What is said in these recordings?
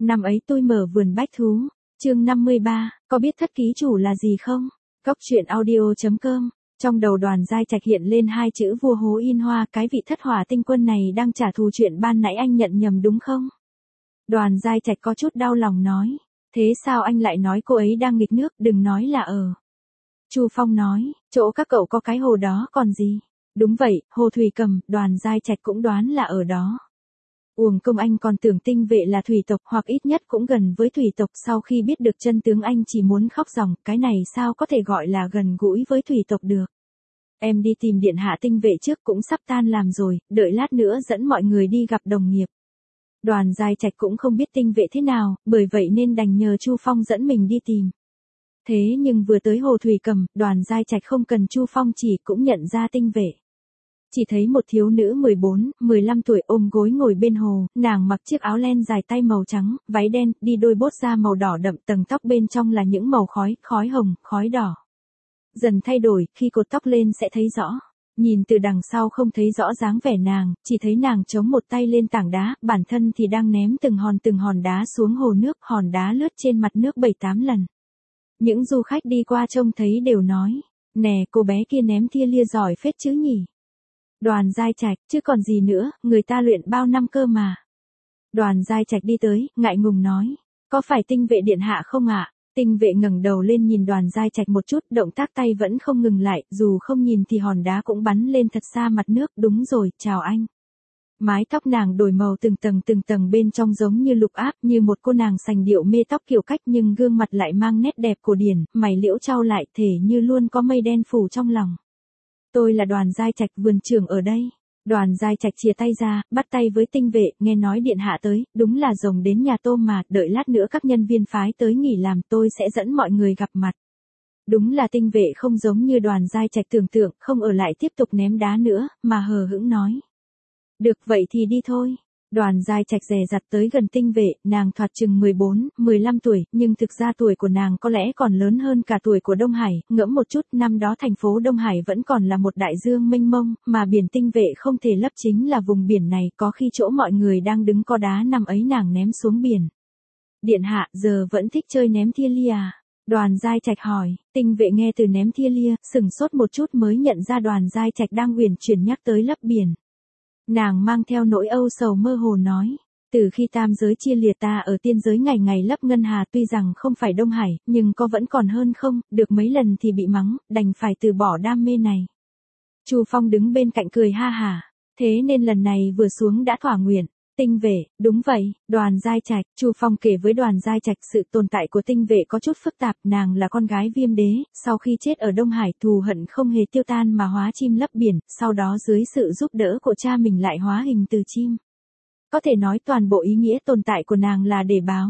Năm ấy tôi mở vườn bách thú. Chương 53, có biết thất ký chủ là gì không? Cốc truyện audio.com. Trong đầu Đoàn Giai Trạch hiện lên hai chữ vua hố in hoa, cái vị thất hỏa tinh quân này đang trả thù chuyện ban nãy anh nhận nhầm đúng không? Đoàn Giai Trạch có chút đau lòng nói, thế sao anh lại nói cô ấy đang nghịch nước, đừng nói là ở. Chu Phong nói, chỗ các cậu có cái hồ đó còn gì? Đúng vậy, hồ Thủy Cầm, Đoàn Giai Trạch cũng đoán là ở đó. Uổng công anh còn tưởng tinh vệ là thủy tộc hoặc ít nhất cũng gần với thủy tộc, sau khi biết được chân tướng anh chỉ muốn khóc ròng, cái này sao có thể gọi là gần gũi với thủy tộc được. Em đi tìm điện hạ tinh vệ trước, cũng sắp tan làm rồi, đợi lát nữa dẫn mọi người đi gặp đồng nghiệp. Đoàn Giai Trạch cũng không biết tinh vệ thế nào, bởi vậy nên đành nhờ Chu Phong dẫn mình đi tìm. Thế nhưng vừa tới hồ Thủy Cầm, Đoàn Giai Trạch không cần Chu Phong chỉ cũng nhận ra tinh vệ. Chỉ thấy một thiếu nữ 14, 15 tuổi ôm gối ngồi bên hồ, nàng mặc chiếc áo len dài tay màu trắng, váy đen, đi đôi bốt da màu đỏ đậm, tầng tóc bên trong là những màu khói, khói hồng, khói đỏ. Dần thay đổi, khi cột tóc lên sẽ thấy rõ. Nhìn từ đằng sau không thấy rõ dáng vẻ nàng, chỉ thấy nàng chống một tay lên tảng đá, bản thân thì đang ném từng hòn đá xuống hồ nước, hòn đá lướt trên mặt nước 7-8 lần. Những du khách đi qua trông thấy đều nói, nè cô bé kia ném tia lia giỏi phết chứ nhỉ. Đoàn Giai Trạch, chứ còn gì nữa, người ta luyện bao năm cơ mà. Đoàn Giai Trạch đi tới, ngại ngùng nói, có phải tinh vệ điện hạ không ạ? Tinh vệ ngẩng đầu lên nhìn Đoàn Giai Trạch một chút, động tác tay vẫn không ngừng lại, dù không nhìn thì hòn đá cũng bắn lên thật xa mặt nước, đúng rồi, chào anh. Mái tóc nàng đổi màu từng tầng bên trong giống như lục áp, như một cô nàng sành điệu mê tóc kiểu cách, nhưng gương mặt lại mang nét đẹp cổ điển, mày liễu chau lại, thể như luôn có mây đen phủ trong lòng. Tôi là Đoàn Giai Trạch, vườn trưởng ở đây. Đoàn Giai Trạch chìa tay ra, bắt tay với tinh vệ, nghe nói điện hạ tới, đúng là rồng đến nhà tôm mà, đợi lát nữa các nhân viên phái tới nghỉ làm, tôi sẽ dẫn mọi người gặp mặt. Đúng là tinh vệ không giống như Đoàn Giai Trạch tưởng tượng, không ở lại tiếp tục ném đá nữa, mà hờ hững nói. Được vậy thì đi thôi. Đoàn Giai Trạch dè dặt tới gần tinh vệ, nàng thoạt chừng 14, 15 tuổi, nhưng thực ra tuổi của nàng có lẽ còn lớn hơn cả tuổi của Đông Hải, ngẫm một chút, năm đó thành phố Đông Hải vẫn còn là một đại dương mênh mông, mà biển tinh vệ không thể lấp chính là vùng biển này, có khi chỗ mọi người đang đứng có đá năm ấy nàng ném xuống biển. Điện hạ, giờ vẫn thích chơi ném tia lia à? Đoàn Giai Trạch hỏi, tinh vệ nghe từ ném tia lia, sửng sốt một chút mới nhận ra Đoàn Giai Trạch đang uyển chuyển nhắc tới lấp biển. Nàng mang theo nỗi âu sầu mơ hồ nói, từ khi tam giới chia liệt ta ở tiên giới ngày ngày lấp ngân hà, tuy rằng không phải Đông Hải, nhưng có vẫn còn hơn không, được mấy lần thì bị mắng, đành phải từ bỏ đam mê này. Chu Phong đứng bên cạnh cười ha hả, thế nên lần này vừa xuống đã thỏa nguyện. Tinh vệ, đúng vậy, Đoàn Giai Trạch, Chu Phong kể với Đoàn Giai Trạch sự tồn tại của tinh vệ có chút phức tạp, nàng là con gái Viêm Đế, sau khi chết ở Đông Hải thù hận không hề tiêu tan mà hóa chim lấp biển, sau đó dưới sự giúp đỡ của cha mình lại hóa hình từ chim. Có thể nói toàn bộ ý nghĩa tồn tại của nàng là để báo.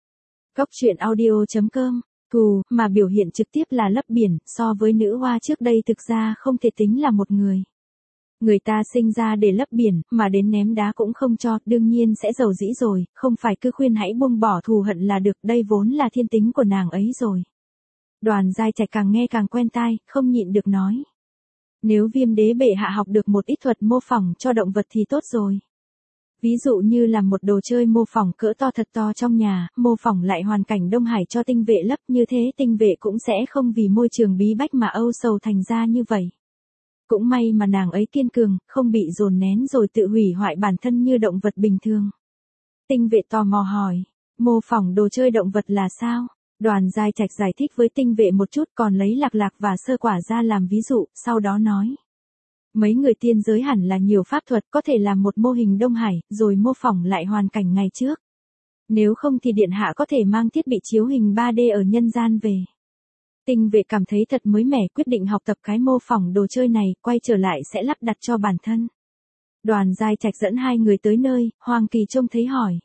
Cốc truyện audio.com, thù, mà biểu hiện trực tiếp là lấp biển, so với nữ hoa trước đây thực ra không thể tính là một người. Người ta sinh ra để lấp biển, mà đến ném đá cũng không cho, đương nhiên sẽ giàu dĩ rồi, không phải cứ khuyên hãy buông bỏ thù hận là được, đây vốn là thiên tính của nàng ấy rồi. Đoàn Giai Trạch càng nghe càng quen tai, không nhịn được nói. Nếu Viêm Đế bệ hạ học được một ít thuật mô phỏng cho động vật thì tốt rồi. Ví dụ như làm một đồ chơi mô phỏng cỡ to thật to trong nhà, mô phỏng lại hoàn cảnh Đông Hải cho tinh vệ lấp, như thế tinh vệ cũng sẽ không vì môi trường bí bách mà âu sầu thành ra như vậy. Cũng may mà nàng ấy kiên cường, không bị dồn nén rồi tự hủy hoại bản thân như động vật bình thường. Tinh vệ tò mò hỏi, mô phỏng đồ chơi động vật là sao? Đoàn Giai Trạch giải thích với tinh vệ một chút, còn lấy lạc lạc và sơ quả ra làm ví dụ, sau đó nói. Mấy người tiên giới hẳn là nhiều pháp thuật, có thể làm một mô hình Đông Hải, rồi mô phỏng lại hoàn cảnh ngày trước. Nếu không thì điện hạ có thể mang thiết bị chiếu hình 3D ở nhân gian về. Tinh vệ cảm thấy thật mới mẻ, quyết định học tập cái mô phỏng đồ chơi này, quay trở lại sẽ lắp đặt cho bản thân. Đoàn Giai Trạch dẫn hai người tới nơi, Hoàng Kỳ trông thấy hỏi.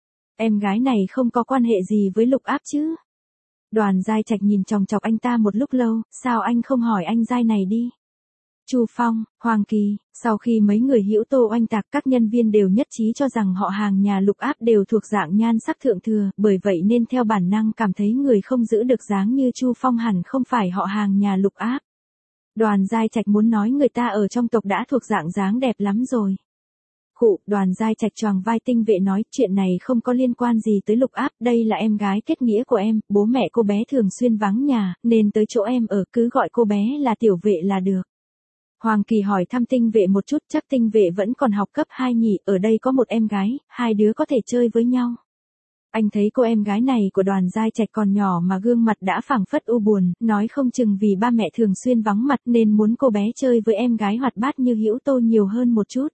Em gái này không có quan hệ gì với Lục Áp chứ? Đoàn Giai Trạch nhìn chòng chọc anh ta một lúc lâu, sao anh không hỏi anh Giai này đi? Chu Phong, Hoàng Kỳ, sau khi mấy người hữu tô oanh tạc, các nhân viên đều nhất trí cho rằng họ hàng nhà Lục Áp đều thuộc dạng nhan sắc thượng thừa, bởi vậy nên theo bản năng cảm thấy người không giữ được dáng như Chu Phong hẳn không phải họ hàng nhà Lục Áp. Đoàn Giai Trạch muốn nói người ta ở trong tộc đã thuộc dạng dáng đẹp lắm rồi. Đoàn Giai Trạch choàng vai Tinh Vệ nói, chuyện này không có liên quan gì tới Lục Áp, đây là em gái kết nghĩa của em, bố mẹ cô bé thường xuyên vắng nhà, nên tới chỗ em ở, cứ gọi cô bé là Tiểu Vệ là được. Hoàng Kỳ hỏi thăm Tinh Vệ một chút, chắc Tinh Vệ vẫn còn học cấp 2 nhỉ, ở đây có một em gái, hai đứa có thể chơi với nhau. Anh thấy cô em gái này của Đoàn Giai Trạch còn nhỏ mà gương mặt đã phảng phất u buồn, nói không chừng vì ba mẹ thường xuyên vắng mặt nên muốn cô bé chơi với em gái hoạt bát như Hữu Tô nhiều hơn một chút.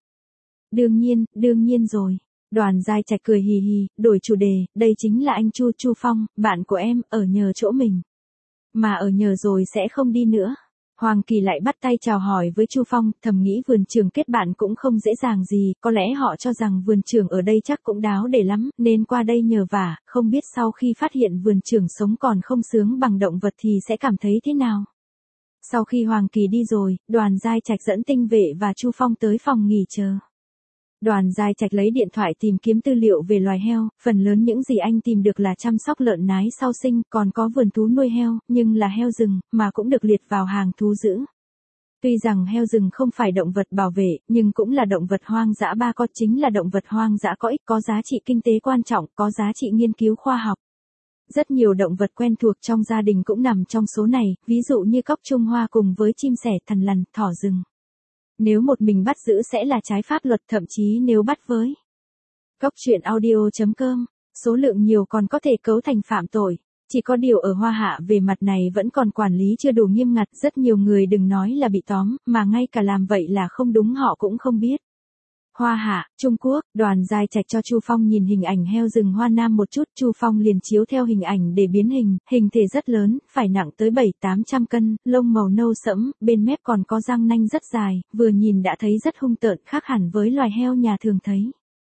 Đương nhiên rồi. Đoàn Giai Trạch cười hì hì, đổi chủ đề, đây chính là anh Chu Phong, bạn của em, ở nhờ chỗ mình. Mà ở nhờ rồi sẽ không đi nữa. Hoàng Kỳ lại bắt tay chào hỏi với Chu Phong, thầm nghĩ vườn trường kết bạn cũng không dễ dàng gì, có lẽ họ cho rằng vườn trường ở đây chắc cũng đáo để lắm, nên qua đây nhờ vả, không biết sau khi phát hiện vườn trường sống còn không sướng bằng động vật thì sẽ cảm thấy thế nào. Sau khi Hoàng Kỳ đi rồi, Đoàn Giai Trạch dẫn Tinh Vệ và Chu Phong tới phòng nghỉ chờ. Đoàn Giai Trạch lấy điện thoại tìm kiếm tư liệu về loài heo, phần lớn những gì anh tìm được là chăm sóc lợn nái sau sinh, còn có vườn thú nuôi heo, nhưng là heo rừng, mà cũng được liệt vào hàng thú dữ. Tuy rằng heo rừng không phải động vật bảo vệ, nhưng cũng là động vật hoang dã, ba con chính là động vật hoang dã có ích, có giá trị kinh tế quan trọng, có giá trị nghiên cứu khoa học. Rất nhiều động vật quen thuộc trong gia đình cũng nằm trong số này, ví dụ như cóc Trung Hoa cùng với chim sẻ, thằn lằn, thỏ rừng. Nếu một mình bắt giữ sẽ là trái pháp luật, thậm chí nếu bắt với Cóc truyện audio.com, số lượng nhiều còn có thể cấu thành phạm tội. Chỉ có điều ở Hoa Hạ về mặt này vẫn còn quản lý chưa đủ nghiêm ngặt, rất nhiều người đừng nói là bị tóm, mà ngay cả làm vậy là không đúng họ cũng không biết. Hoa Hạ, Trung Quốc, Đoàn Giai Trạch cho Chu Phong nhìn hình ảnh heo rừng Hoa Nam một chút, Chu Phong liền chiếu theo hình ảnh để biến hình thể rất lớn, phải nặng tới 700-800 cân, lông màu nâu sẫm, bên mép còn có răng nanh rất dài, vừa nhìn đã thấy rất hung tợn, khác hẳn với loài heo nhà thường thấy.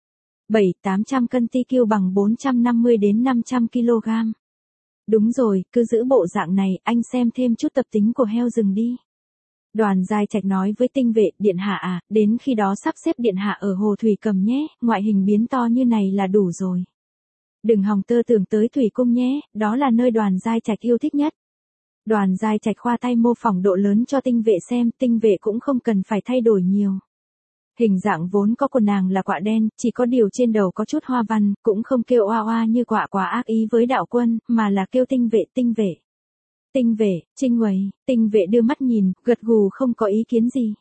700-800 cân TQ bằng 450 đến 500 kg. Đúng rồi, cứ giữ bộ dạng này, anh xem thêm chút tập tính của heo rừng đi. Đoàn Giai Trạch nói với Tinh Vệ, điện hạ à, đến khi đó sắp xếp điện hạ ở Hồ Thủy Cầm nhé, ngoại hình biến to như này là đủ rồi. Đừng hòng tơ tưởng tới Thủy Cung nhé, đó là nơi Đoàn Giai Trạch yêu thích nhất. Đoàn Giai Trạch khoa tay mô phỏng độ lớn cho Tinh Vệ xem, Tinh Vệ cũng không cần phải thay đổi nhiều. Hình dạng vốn có của nàng là quạ đen, chỉ có điều trên đầu có chút hoa văn, cũng không kêu oa oa như quạ quá ác ý với đạo quân, mà là kêu Tinh Vệ. Tinh Vệ, Trinh Uầy, Tinh Vệ đưa mắt nhìn, gật gù không có ý kiến gì.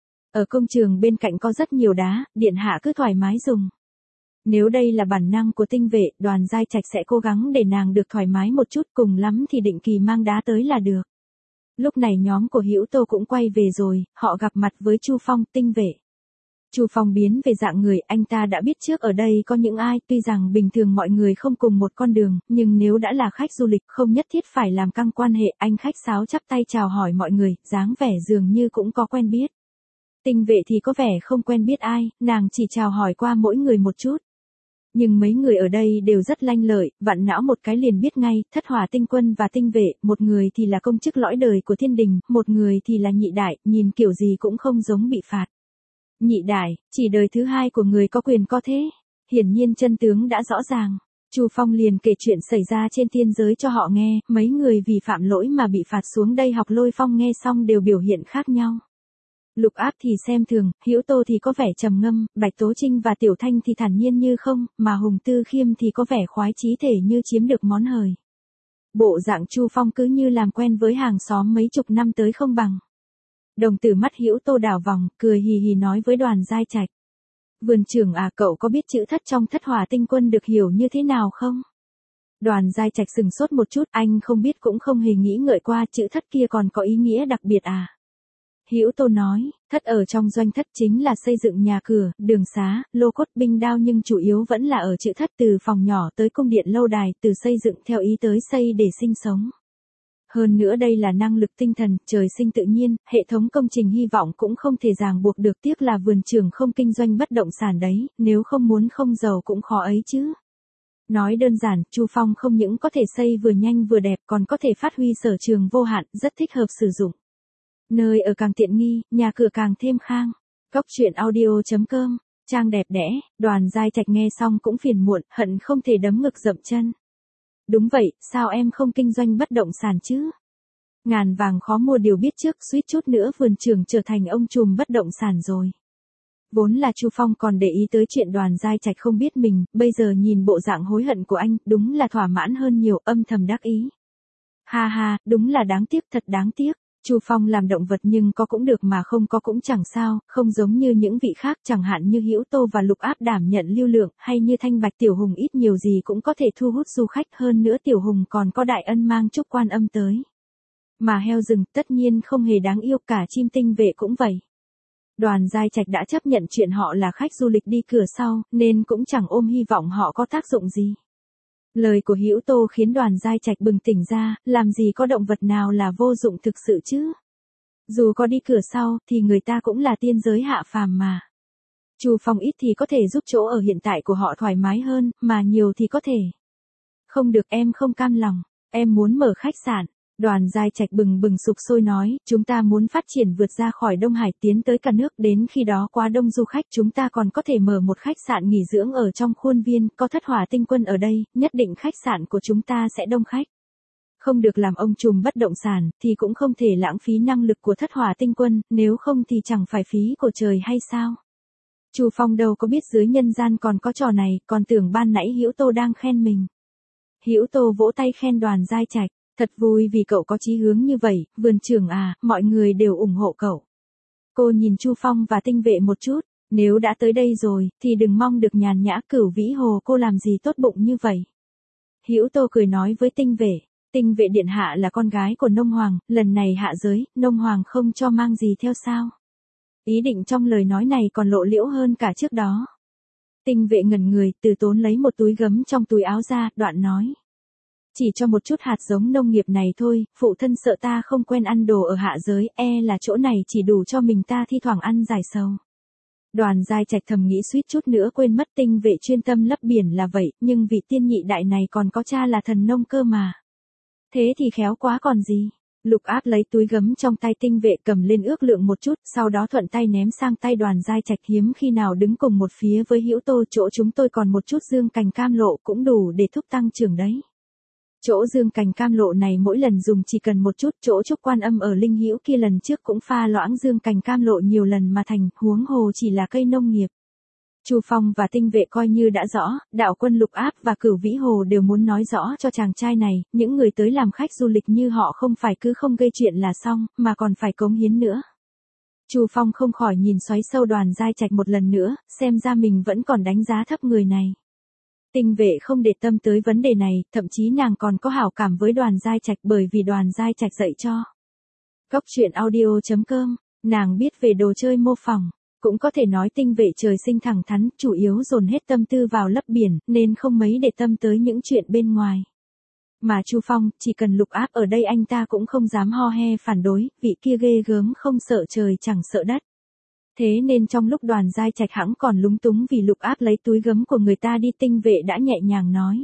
Ở công trường bên cạnh có rất nhiều đá, điện hạ cứ thoải mái dùng. Nếu đây là bản năng của Tinh Vệ, Đoàn Giai Trạch sẽ cố gắng để nàng được thoải mái một chút, cùng lắm thì định kỳ mang đá tới là được. Lúc này nhóm của Hữu Tô cũng quay về rồi, họ gặp mặt với Chu Phong, Tinh Vệ. Chu Phong biến về dạng người, anh ta đã biết trước ở đây có những ai, tuy rằng bình thường mọi người không cùng một con đường, nhưng nếu đã là khách du lịch không nhất thiết phải làm căng quan hệ, anh khách sáo chắp tay chào hỏi mọi người, dáng vẻ dường như cũng có quen biết. Tinh Vệ thì có vẻ không quen biết ai, nàng chỉ chào hỏi qua mỗi người một chút. Nhưng mấy người ở đây đều rất lanh lợi, vặn não một cái liền biết ngay, Thất Hỏa Tinh Quân và Tinh Vệ, một người thì là công chức lõi đời của thiên đình, một người thì là nhị đại, nhìn kiểu gì cũng không giống bị phạt. Nhị đại, chỉ đời thứ hai của người có quyền có thế. Hiển nhiên chân tướng đã rõ ràng. Chu Phong liền kể chuyện xảy ra trên thiên giới cho họ nghe, mấy người vì phạm lỗi mà bị phạt xuống đây học Lôi Phong nghe xong đều biểu hiện khác nhau. Lục Áp thì xem thường, Hữu Tô thì có vẻ trầm ngâm, Bạch Tố Trinh và Tiểu Thanh thì thản nhiên như không, mà Hùng Tư Khiêm thì có vẻ khoái chí thể như chiếm được món hời. Bộ dạng Chu Phong cứ như làm quen với hàng xóm mấy chục năm tới không bằng. Đồng tử mắt Hữu Tô đảo vòng, cười hì hì nói với Đoàn Giai Trạch. Vườn trưởng à, cậu có biết chữ thất trong Thất Hỏa Tinh Quân được hiểu như thế nào không? Đoàn Giai Trạch sừng sốt một chút, anh không biết cũng không hề nghĩ ngợi qua, chữ thất kia còn có ý nghĩa đặc biệt à? Hữu Tô nói, thất ở trong doanh thất chính là xây dựng nhà cửa, đường xá, lô cốt binh đao, nhưng chủ yếu vẫn là ở chữ thất, từ phòng nhỏ tới cung điện lâu đài, từ xây dựng theo ý tới xây để sinh sống. Hơn nữa đây là năng lực tinh thần, trời sinh tự nhiên, hệ thống công trình hy vọng cũng không thể ràng buộc được, tiếc là vườn trưởng không kinh doanh bất động sản đấy, nếu không muốn không giàu cũng khó ấy chứ. Nói đơn giản, Chu Phong không những có thể xây vừa nhanh vừa đẹp, còn có thể phát huy sở trường vô hạn, rất thích hợp sử dụng. Nơi ở càng tiện nghi, nhà cửa càng thêm khang. Cóc truyện audio.com, trang đẹp đẽ. Đoàn Giai Trạch nghe xong cũng phiền muộn, hận không thể đấm ngực dậm chân. Đúng vậy, sao em không kinh doanh bất động sản chứ? Ngàn vàng khó mua điều biết trước, suýt chút nữa vườn trưởng trở thành ông trùm bất động sản rồi. Vốn là Chu Phong còn để ý tới chuyện Đoàn Giai Trạch không biết mình, bây giờ nhìn bộ dạng hối hận của anh, đúng là thỏa mãn hơn nhiều, âm thầm đắc ý. Ha ha, đúng là đáng tiếc, thật đáng tiếc. Chu Phong làm động vật nhưng có cũng được mà không có cũng chẳng sao, không giống như những vị khác, chẳng hạn như Hữu Tô và Lục Áp đảm nhận lưu lượng, hay như Thanh Bạch Tiểu Hùng ít nhiều gì cũng có thể thu hút du khách, hơn nữa Tiểu Hùng còn có Đại Ân mang Trúc Quan Âm tới. Mà heo rừng tất nhiên không hề đáng yêu, cả chim tinh vệ cũng vậy. Đoàn Giai Trạch đã chấp nhận chuyện họ là khách du lịch đi cửa sau, nên cũng chẳng ôm hy vọng họ có tác dụng gì. Lời của Hữu Tô khiến Đoàn Giai Trạch bừng tỉnh ra, làm gì có động vật nào là vô dụng thực sự chứ. Dù có đi cửa sau, thì người ta cũng là tiên giới hạ phàm mà. Chu Phong ít thì có thể giúp chỗ ở hiện tại của họ thoải mái hơn, mà nhiều thì có thể. Không được, em không cam lòng, em muốn mở khách sạn. Đoàn Giai Trạch bừng bừng sục sôi nói, chúng ta muốn phát triển vượt ra khỏi Đông Hải tiến tới cả nước, đến khi đó quá đông du khách chúng ta còn có thể mở một khách sạn nghỉ dưỡng ở trong khuôn viên, có Thất Hỏa Tinh Quân ở đây, nhất định khách sạn của chúng ta sẽ đông khách. Không được làm ông trùm bất động sản, thì cũng không thể lãng phí năng lực của Thất Hỏa Tinh Quân, nếu không thì chẳng phải phí của trời hay sao. Chu Phong đâu có biết dưới nhân gian còn có trò này, còn tưởng ban nãy Hữu Tô đang khen mình. Hữu Tô vỗ tay khen Đoàn Giai Trạch. Thật vui vì cậu có chí hướng như vậy, vườn trưởng à, mọi người đều ủng hộ cậu. Cô nhìn Chu Phong và Tinh Vệ một chút, nếu đã tới đây rồi, thì đừng mong được nhàn nhã. Cửu Vĩ Hồ cô làm gì tốt bụng như vậy. Hữu Tô cười nói với Tinh Vệ điện hạ là con gái của Nông Hoàng, lần này hạ giới, Nông Hoàng không cho mang gì theo sao. Ý định trong lời nói này còn lộ liễu hơn cả trước đó. Tinh Vệ ngẩn người, từ tốn lấy một túi gấm trong túi áo ra, đoạn nói. Chỉ cho một chút hạt giống nông nghiệp này thôi, phụ thân sợ ta không quen ăn đồ ở hạ giới, là chỗ này chỉ đủ cho mình ta thi thoảng ăn giải sầu. Đoàn Giai Trạch thầm nghĩ suýt chút nữa quên mất Tinh Vệ chuyên tâm lấp biển là vậy, nhưng vị tiên nhị đại này còn có cha là thần nông cơ mà. Thế thì khéo quá còn gì. Lục Áp lấy túi gấm trong tay Tinh Vệ cầm lên ước lượng một chút, sau đó thuận tay ném sang tay Đoàn Giai Trạch. Hiếm khi nào đứng cùng một phía với Hữu Tô, chỗ chúng tôi còn một chút dương cành cam lộ cũng đủ để thúc tăng trưởng đấy. Chỗ dương cành cam lộ này mỗi lần dùng chỉ cần một chút, chỗ Trúc Quan Âm ở Linh Hữu kia lần trước cũng pha loãng dương cành cam lộ nhiều lần mà thành, huống hồ chỉ là cây nông nghiệp. Chu Phong và Tinh Vệ coi như đã rõ, đạo quân Lục Áp và Cửu Vĩ Hồ đều muốn nói rõ cho chàng trai này, những người tới làm khách du lịch như họ không phải cứ không gây chuyện là xong, mà còn phải cống hiến nữa. Chu Phong không khỏi nhìn xoáy sâu Đoàn Giai Trạch một lần nữa, xem ra mình vẫn còn đánh giá thấp người này. Tinh Vệ không để tâm tới vấn đề này, thậm chí nàng còn có hảo cảm với Đoàn Giai Trạch bởi vì Đoàn Giai Trạch dạy cho. Góc truyện audio.com, nàng biết về đồ chơi mô phỏng, cũng có thể nói Tinh Vệ trời sinh thẳng thắn, chủ yếu dồn hết tâm tư vào lấp biển, nên không mấy để tâm tới những chuyện bên ngoài. Mà Chu Phong, chỉ cần Lục Áp ở đây anh ta cũng không dám ho he phản đối, vị kia ghê gớm không sợ trời chẳng sợ đất. Thế nên trong lúc Đoàn Giai Trạch hẵng còn lúng túng vì Lục Áp lấy túi gấm của người ta đi, Tinh Vệ đã nhẹ nhàng nói.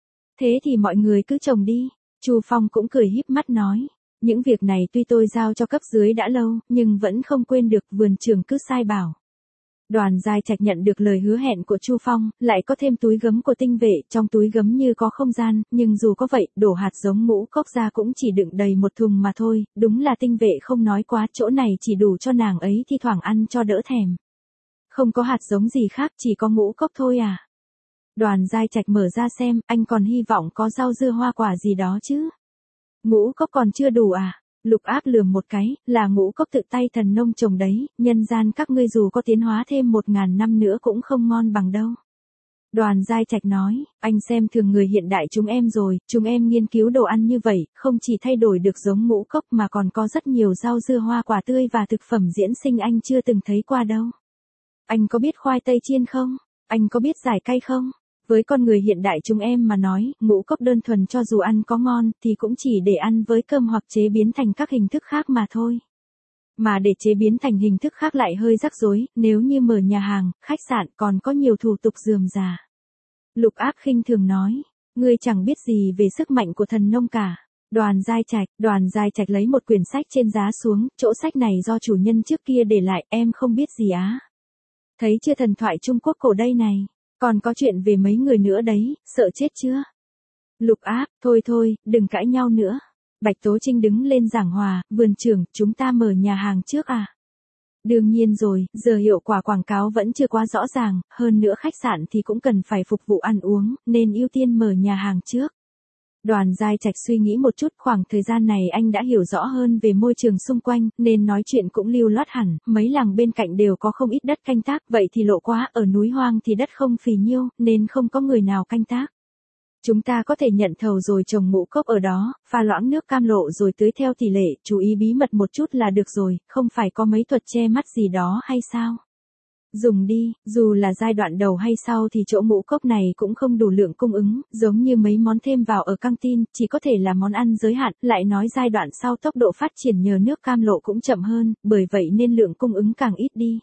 Thế thì mọi người cứ trồng đi. Chu Phong cũng cười híp mắt nói. Những việc này tuy tôi giao cho cấp dưới đã lâu, nhưng vẫn không quên được, vườn trưởng cứ sai bảo. Đoàn Giai Trạch nhận được lời hứa hẹn của Chu Phong, lại có thêm túi gấm của Tinh Vệ, trong túi gấm như có không gian, nhưng dù có vậy, đổ hạt giống ngũ cốc ra cũng chỉ đựng đầy một thùng mà thôi, đúng là Tinh Vệ không nói quá, chỗ này chỉ đủ cho nàng ấy thi thoảng ăn cho đỡ thèm. Không có hạt giống gì khác, chỉ có ngũ cốc thôi à? Đoàn Giai Trạch mở ra xem, anh còn hy vọng có rau dưa hoa quả gì đó chứ? Ngũ cốc còn chưa đủ à? Lục Áp lườm một cái, là ngũ cốc tự tay thần nông trồng đấy, nhân gian các ngươi dù có tiến hóa thêm 1000 năm nữa cũng không ngon bằng đâu. Đoàn Giai Trạch nói, anh xem thường người hiện đại chúng em rồi, chúng em nghiên cứu đồ ăn như vậy, không chỉ thay đổi được giống ngũ cốc mà còn có rất nhiều rau dưa hoa quả tươi và thực phẩm diễn sinh anh chưa từng thấy qua đâu. Anh có biết khoai tây chiên không? Anh có biết giải cay không? Với con người hiện đại chúng em mà nói, ngũ cốc đơn thuần cho dù ăn có ngon, thì cũng chỉ để ăn với cơm hoặc chế biến thành các hình thức khác mà thôi. Mà để chế biến thành hình thức khác lại hơi rắc rối, nếu như mở nhà hàng, khách sạn còn có nhiều thủ tục rườm rà. Lục Áp khinh thường nói, ngươi chẳng biết gì về sức mạnh của thần nông cả. Đoàn Giai Trạch lấy một quyển sách trên giá xuống, chỗ sách này do chủ nhân trước kia để lại, em không biết gì á. Thấy chưa, thần thoại Trung Quốc cổ đây này. Còn có chuyện về mấy người nữa đấy, sợ chết chưa? Lục Áp, thôi, đừng cãi nhau nữa. Bạch Tố Trinh đứng lên giảng hòa, vườn trưởng, chúng ta mở nhà hàng trước à? Đương nhiên rồi, giờ hiệu quả quảng cáo vẫn chưa quá rõ ràng, hơn nữa khách sạn thì cũng cần phải phục vụ ăn uống, nên ưu tiên mở nhà hàng trước. Đoàn Giai Trạch suy nghĩ một chút, khoảng thời gian này anh đã hiểu rõ hơn về môi trường xung quanh, nên nói chuyện cũng lưu loát hẳn, mấy làng bên cạnh đều có không ít đất canh tác, vậy thì lộ quá, ở núi hoang thì đất không phì nhiêu, nên không có người nào canh tác. Chúng ta có thể nhận thầu rồi trồng ngũ cốc ở đó, pha loãng nước cam lộ rồi tưới theo tỷ lệ, chú ý bí mật một chút là được rồi, không phải có mấy thuật che mắt gì đó hay sao? Dùng đi, dù là giai đoạn đầu hay sau thì chỗ ngũ cốc này cũng không đủ lượng cung ứng, giống như mấy món thêm vào ở căng tin, chỉ có thể là món ăn giới hạn, lại nói giai đoạn sau tốc độ phát triển nhờ nước cam lộ cũng chậm hơn, bởi vậy nên lượng cung ứng càng ít đi.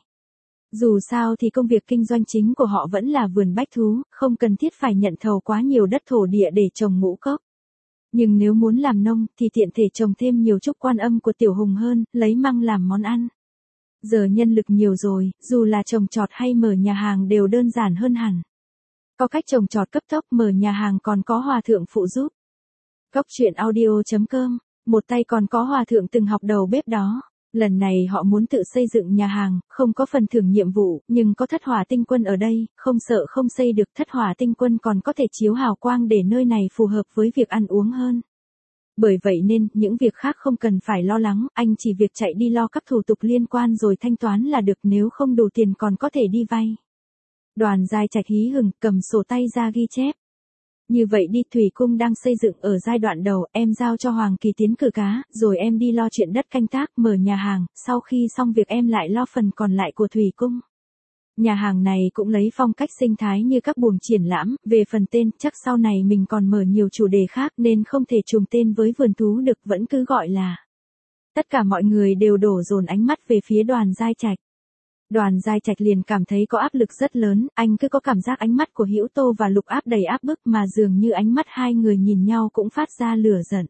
Dù sao thì công việc kinh doanh chính của họ vẫn là vườn bách thú, không cần thiết phải nhận thầu quá nhiều đất thổ địa để trồng ngũ cốc. Nhưng nếu muốn làm nông thì tiện thể trồng thêm nhiều trúc Quan Âm của Tiểu Hùng hơn, lấy măng làm món ăn. Giờ nhân lực nhiều rồi, dù là trồng trọt hay mở nhà hàng đều đơn giản hơn hẳn. Có cách trồng trọt cấp tốc, mở nhà hàng còn có hòa thượng phụ giúp. Góc truyện audio.com, một tay còn có hòa thượng từng học đầu bếp đó. Lần này họ muốn tự xây dựng nhà hàng, không có phần thưởng nhiệm vụ, nhưng có thất hỏa tinh quân ở đây, không sợ không xây được. Thất hỏa tinh quân còn có thể chiếu hào quang để nơi này phù hợp với việc ăn uống hơn. Bởi vậy nên, những việc khác không cần phải lo lắng, anh chỉ việc chạy đi lo các thủ tục liên quan rồi thanh toán là được, nếu không đủ tiền còn có thể đi vay. Đoàn Giai Trạch hí hửng, cầm sổ tay ra ghi chép. Như vậy đi, Thủy Cung đang xây dựng ở giai đoạn đầu, em giao cho Hoàng Kỳ tiến cử cá, rồi em đi lo chuyện đất canh tác, mở nhà hàng, sau khi xong việc em lại lo phần còn lại của Thủy Cung. Nhà hàng này cũng lấy phong cách sinh thái như các buồng triển lãm, về phần tên, chắc sau này mình còn mở nhiều chủ đề khác nên không thể trùng tên với vườn thú được, vẫn cứ gọi là. Tất cả mọi người đều đổ dồn ánh mắt về phía Đoàn Giai Trạch. Đoàn Giai Trạch liền cảm thấy có áp lực rất lớn, anh cứ có cảm giác ánh mắt của Hữu Tô và Lục Áp đầy áp bức mà dường như ánh mắt hai người nhìn nhau cũng phát ra lửa giận.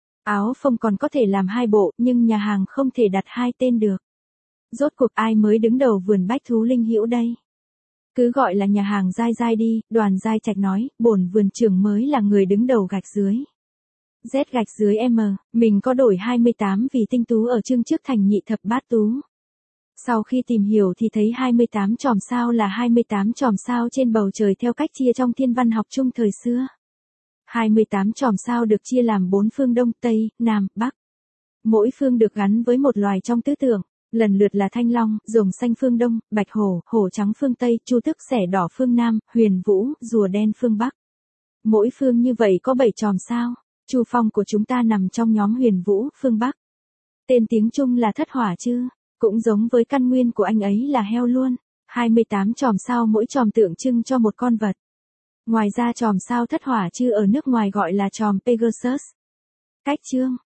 Áo phông còn có thể làm 2 bộ, nhưng nhà hàng không thể đặt 2 tên được. Rốt cuộc ai mới đứng đầu vườn bách thú Linh Hữu đây? Cứ gọi là nhà hàng Giai Giai đi, Đoàn Giai Trạch nói, bổn vườn trưởng mới là người đứng đầu gạch dưới. Z gạch dưới M, mình có đổi 28 vì tinh tú ở chương trước thành nhị thập bát tú. Sau khi tìm hiểu thì thấy 28 chòm sao là 28 chòm sao trên bầu trời theo cách chia trong thiên văn học chung thời xưa. 28 chòm sao được chia làm 4 phương Đông, Tây, Nam, Bắc. Mỗi phương được gắn với một loài trong tứ tượng, lần lượt là Thanh Long, Rồng xanh phương Đông, Bạch Hổ, Hổ trắng phương Tây, Chu Tước Xẻ đỏ phương Nam, Huyền Vũ, Rùa đen phương Bắc. Mỗi phương như vậy có 7 chòm sao. Chu Phong của chúng ta nằm trong nhóm Huyền Vũ, phương Bắc. Tên tiếng Trung là Thất Hỏa chứ. Cũng giống với căn nguyên của anh ấy là heo luôn. 28 chòm sao mỗi chòm tượng trưng cho một con vật. Ngoài ra chòm sao Thất Hỏa chư ở nước ngoài gọi là chòm Pegasus. Cách chương